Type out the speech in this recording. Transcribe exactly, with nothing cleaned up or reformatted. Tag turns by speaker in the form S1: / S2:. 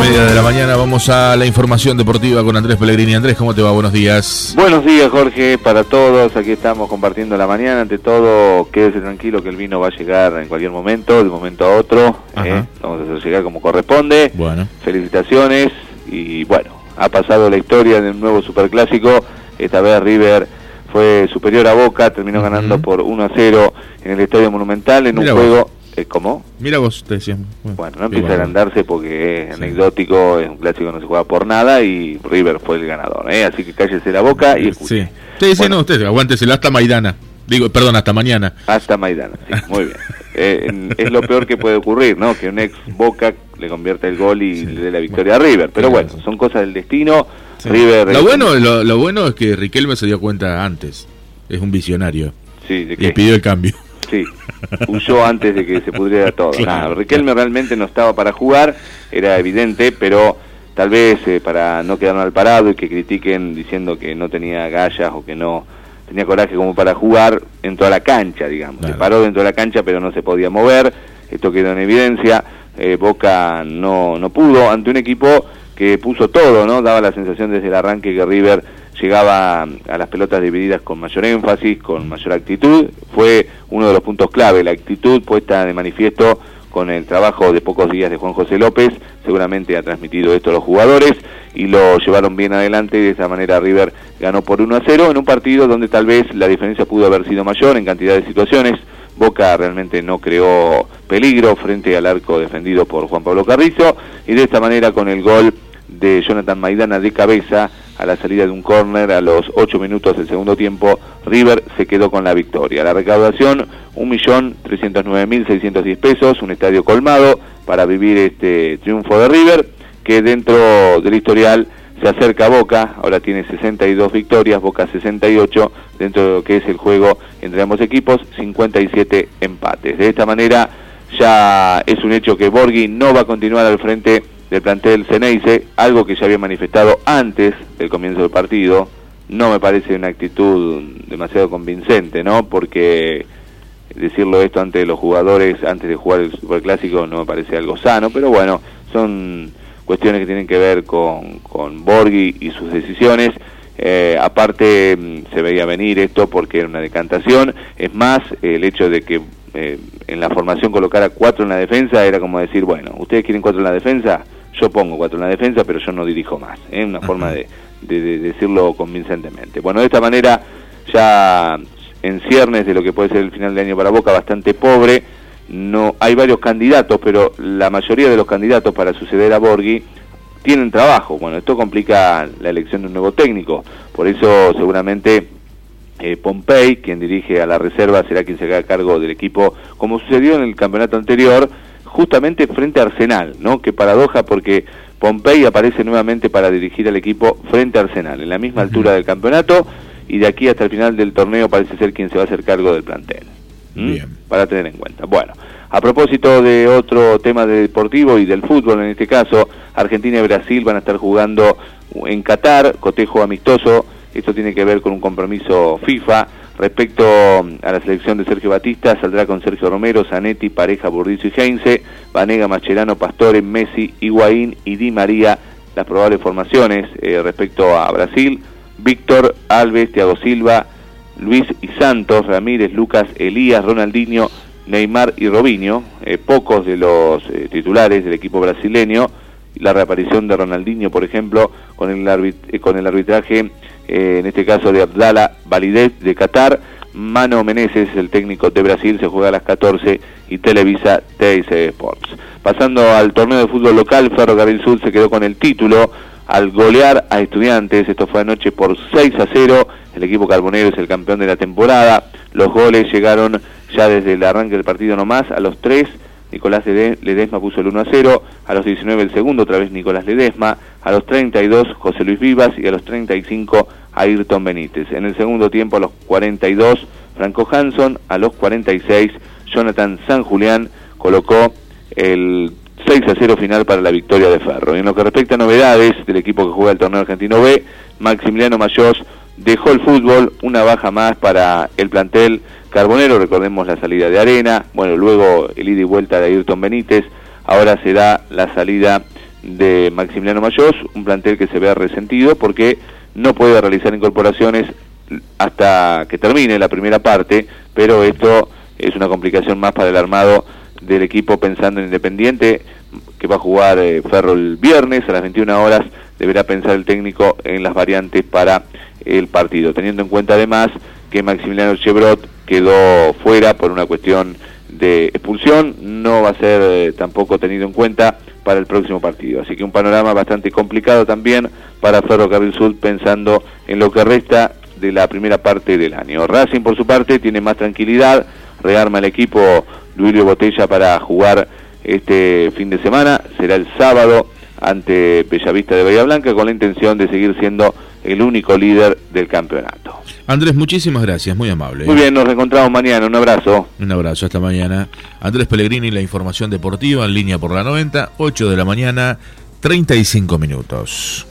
S1: media de la mañana, vamos a la información deportiva con Andrés Pellegrini. Andrés, ¿cómo te va? Buenos días.
S2: Buenos días, Jorge, para todos. Aquí estamos compartiendo la mañana. Ante todo, quédese tranquilo que el vino va a llegar en cualquier momento, de un momento a otro. Eh, vamos a hacer llegar como corresponde.
S1: Bueno.
S2: Felicitaciones. Y bueno, ha pasado la historia de un nuevo superclásico. Esta vez River fue superior a Boca, terminó uh-huh. ganando por uno a cero en el Estadio Monumental en Mira un juego... Eh, ¿Cómo?
S1: Mira vos, te decía. Bueno,
S2: bueno no empieza a agrandarse porque es sí. anecdótico, es un clásico, no se juega por nada y River fue el ganador, ¿eh? Así que cállese la boca y escuche.
S1: Sí, sí, sí bueno. no, usted, aguánteselo hasta Maidana. Digo, perdón, hasta mañana.
S2: Hasta Maidana, sí, muy bien. Eh, es lo peor que puede ocurrir, ¿no? Que un ex Boca le convierta el gol y sí. le dé la victoria bueno, a River. Pero bueno, son cosas del destino. Sí. River.
S1: Lo bueno, lo, lo bueno es que Riquelme se dio cuenta antes. Es un visionario.
S2: Sí, ¿de qué?
S1: Y pidió el cambio.
S2: Sí, huyó antes de que se pudriera todo. Claro, nah, Riquelme claro. realmente no estaba para jugar, era evidente, pero tal vez eh, para no quedar mal parado y que critiquen diciendo que no tenía gallas o que no tenía coraje como para jugar, entró a la cancha, digamos. Claro. Se paró dentro de la cancha, pero no se podía mover. Esto quedó en evidencia. Eh, Boca no, no pudo ante un equipo que puso todo, ¿no? Daba la sensación desde el arranque que River llegaba a las pelotas divididas con mayor énfasis, con mayor actitud. Fue uno de los puntos clave, la actitud puesta de manifiesto con el trabajo de pocos días de Juan José López. Seguramente ha transmitido esto a los jugadores y lo llevaron bien adelante y de esa manera River ganó por uno a cero en un partido donde tal vez la diferencia pudo haber sido mayor en cantidad de situaciones. Boca realmente no creó peligro frente al arco defendido por Juan Pablo Carrizo y de esta manera con el gol de Jonathan Maidana de cabeza a la salida de un córner a los ocho minutos del segundo tiempo, River se quedó con la victoria. La recaudación, un millón trescientos nueve mil seiscientos diez pesos, un estadio colmado para vivir este triunfo de River, que dentro del historial se acerca a Boca, ahora tiene sesenta y dos victorias, Boca sesenta y ocho, dentro de lo que es el juego entre ambos equipos, cincuenta y siete empates. De esta manera ya es un hecho que Borghi no va a continuar al frente del plantel Ceneice, algo que ya había manifestado antes del comienzo del partido. No me parece una actitud demasiado convincente, ¿no? Porque decirlo esto ante los jugadores, antes de jugar el Superclásico, no me parece algo sano, pero bueno, son cuestiones que tienen que ver con, con Borghi y sus decisiones. Eh, aparte, se veía venir esto porque era una decantación. Es más, el hecho de que eh, en la formación colocara cuatro en la defensa era como decir, bueno, ¿ustedes quieren cuatro en la defensa? Yo pongo cuatro en la defensa, pero yo no dirijo más. Es ¿eh? una forma de, de, de decirlo convincentemente. Bueno, de esta manera, ya en ciernes de lo que puede ser el final de año para Boca, bastante pobre. No hay varios candidatos, pero la mayoría de los candidatos para suceder a Borghi tienen trabajo. Bueno, esto complica la elección de un nuevo técnico. Por eso, seguramente, eh, Pompey, quien dirige a la reserva, será quien se haga cargo del equipo, como sucedió en el campeonato anterior, justamente frente a Arsenal, ¿no? Qué paradoja, porque Pompey aparece nuevamente para dirigir al equipo frente a Arsenal, en la misma uh-huh. altura del campeonato, y de aquí hasta el final del torneo parece ser quien se va a hacer cargo del plantel. ¿Mm? Bien. Para tener en cuenta. Bueno, a propósito de otro tema de deportivo y del fútbol, en este caso, Argentina y Brasil van a estar jugando en Qatar, cotejo amistoso. Esto tiene que ver con un compromiso FIFA. Respecto a la selección de Sergio Batista, saldrá con Sergio Romero, Zanetti, Pareja, Burdizo y Heinze, Vanega, Mascherano, Pastore, Messi, Higuaín y Di María. Las probables formaciones eh, respecto a Brasil: Víctor, Alves, Thiago Silva, Luis y Santos, Ramírez, Lucas, Elías, Ronaldinho, Neymar y Robinho. Eh, pocos de los eh, titulares del equipo brasileño. La reaparición de Ronaldinho, por ejemplo, con el, arbit eh, con el arbitraje, eh, en este caso de Abdallah Validez de Qatar. Mano Menezes, el técnico de Brasil, se juega a las catorce y televisa T S Sports. Pasando al torneo de fútbol local, Ferrocarril Sur se quedó con el título al golear a Estudiantes. Esto fue anoche por seis a cero. El equipo carbonero es el campeón de la temporada. Los goles llegaron ya desde el arranque del partido nomás. A los tres, Nicolás Ledesma puso el uno a cero. A los diecinueve el segundo, otra vez Nicolás Ledesma. A los treinta y dos, José Luis Vivas. Y a los treinta y cinco, Ayrton Benítez. En el segundo tiempo, a los cuarenta y dos, Franco Hanson. A los cuarenta y seis, Jonathan San Julián colocó el seis a cero final para la victoria de Ferro. Y en lo que respecta a novedades del equipo que juega el torneo argentino B, Maximiliano Mayós dejó el fútbol, una baja más para el plantel carbonero. Recordemos la salida de Arena, bueno, luego el ida y vuelta de Ayrton Benítez, ahora será la salida de Maximiliano Mayós, un plantel que se ve resentido porque no puede realizar incorporaciones hasta que termine la primera parte, pero esto es una complicación más para el armado del equipo pensando en Independiente, que va a jugar eh, Ferro el viernes a las veintiuna horas. Deberá pensar el técnico en las variantes para el partido, teniendo en cuenta además que Maximiliano Chebrot quedó fuera por una cuestión de expulsión, no va a ser eh, tampoco tenido en cuenta para el próximo partido, así que un panorama bastante complicado también para Ferrocarril Sud pensando en lo que resta de la primera parte del año. Racing por su parte tiene más tranquilidad, rearma el equipo Duilio Botella para jugar este fin de semana, será el sábado ante Bellavista de Bahía Blanca con la intención de seguir siendo el único líder del campeonato.
S1: Andrés, muchísimas gracias, muy amable.
S2: Muy bien, nos reencontramos mañana, un abrazo.
S1: Un abrazo, hasta mañana. Andrés Pellegrini, la información deportiva en línea por la noventa, ocho de la mañana, treinta y cinco minutos.